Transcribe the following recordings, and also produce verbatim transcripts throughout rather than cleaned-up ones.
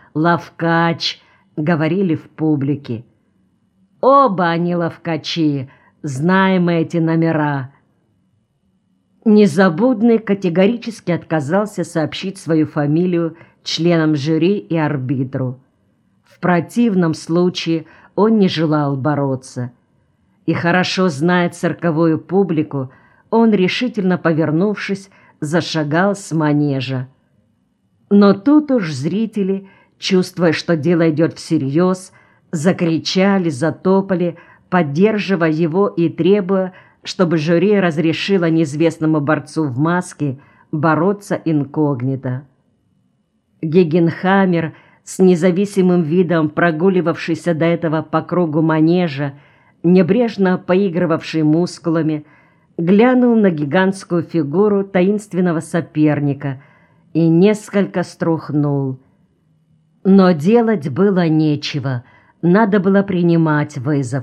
ловкач», — говорили в публике. Оба они ловкачи, знаем мы эти номера. Незабудный категорически отказался сообщить свою фамилию членам жюри и арбитру. В противном случае он не желал бороться. И, хорошо зная цирковую публику, он, решительно повернувшись, зашагал с манежа. Но тут уж зрители, чувствуя, что дело идет всерьез, закричали, затопали, поддерживая его и требуя, чтобы жюри разрешило неизвестному борцу в маске бороться инкогнито. Гегенхаймер, с независимым видом прогуливавшийся до этого по кругу манежа, небрежно поигрывавший мускулами, глянул на гигантскую фигуру таинственного соперника и несколько струхнул. Но делать было нечего, надо было принимать вызов.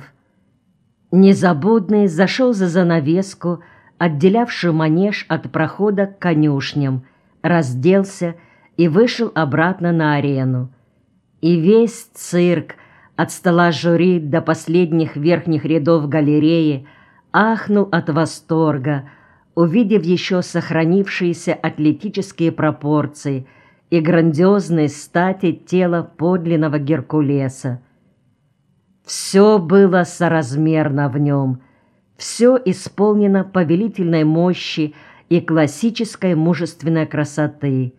Незабудный зашел за занавеску, отделявшую манеж от прохода к конюшням, разделся и вышел обратно на арену. И весь цирк, от стола жюри до последних верхних рядов галереи, ахнул от восторга, увидев еще сохранившиеся атлетические пропорции и грандиозные стати тела подлинного Геркулеса. Все было соразмерно в нем, все исполнено повелительной мощи и классической мужественной красоты.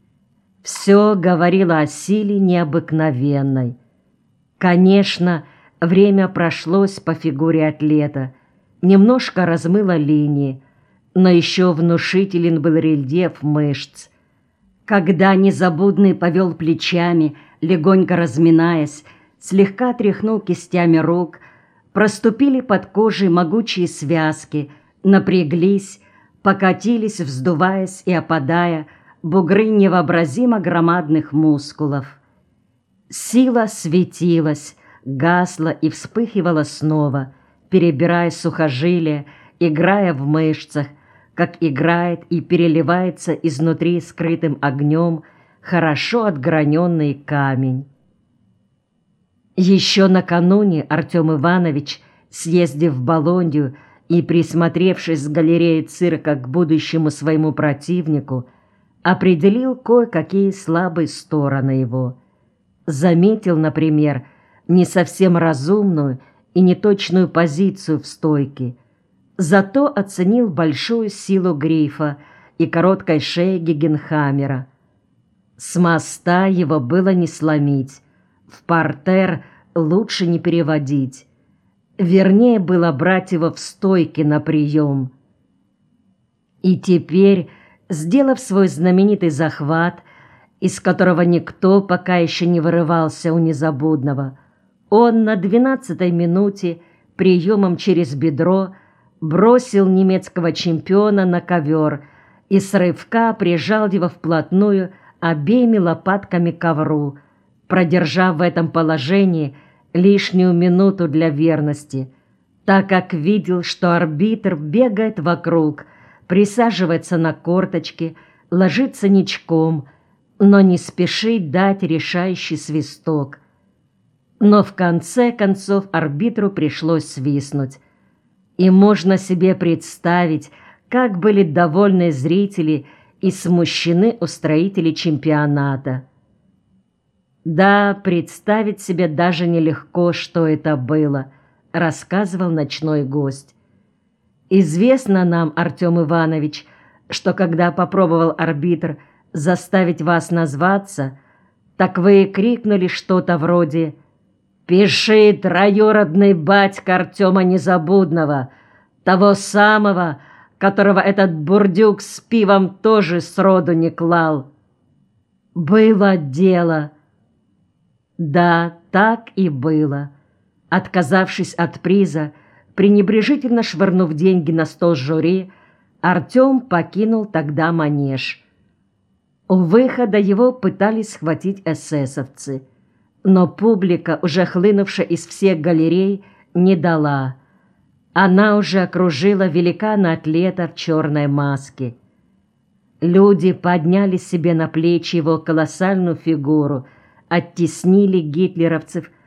Все говорило о силе необыкновенной. Конечно, время прошлось по фигуре атлета, немножко размыло линии, но еще внушителен был рельеф мышц. Когда Незабудный повел плечами, легонько разминаясь, слегка тряхнул кистями рук, проступили под кожей могучие связки, напряглись, покатились, вздуваясь и опадая, бугры невообразимо громадных мускулов. Сила светилась, гасла и вспыхивала снова, перебирая сухожилия, играя в мышцах, как играет и переливается изнутри скрытым огнем хорошо отграненный камень. Еще накануне Артем Иванович, съездив в Болонью и присмотревшись с галереей цирка к будущему своему противнику, определил кое-какие слабые стороны его. Заметил, например, не совсем разумную и неточную позицию в стойке, зато оценил большую силу грифа и короткой шеи Гегенхаймера. С моста его было не сломить, в партер лучше не переводить. Вернее было брать его в стойке на прием. И теперь, сделав свой знаменитый захват, из которого никто пока еще не вырывался у Незабудного, он на двенадцатой минуте приемом через бедро бросил немецкого чемпиона на ковер и с рывка прижал его вплотную обеими лопатками к ковру, продержав в этом положении лишнюю минуту для верности, так как видел, что арбитр бегает вокруг, присаживается на корточки, ложится ничком, но не спешит дать решающий свисток. Но в конце концов арбитру пришлось свистнуть. И можно себе представить, как были довольны зрители и смущены устроители чемпионата. Да, представить себе даже нелегко, что это было, рассказывал ночной гость. Известно нам, Артем Иванович, что когда попробовал арбитр заставить вас назваться, так вы крикнули что-то вроде «Пиши, троюродный батька Артема Незабудного, того самого, которого этот бурдюк с пивом тоже сроду не клал». Было дело. Да, так и было. Отказавшись от приза, пренебрежительно швырнув деньги на стол жюри, Артем покинул тогда манеж. У выхода его пытались схватить эсэсовцы, но публика, уже хлынувшая из всех галерей, не дала. Она уже окружила великана-атлета в черной маске. Люди подняли себе на плечи его колоссальную фигуру, оттеснили гитлеровцев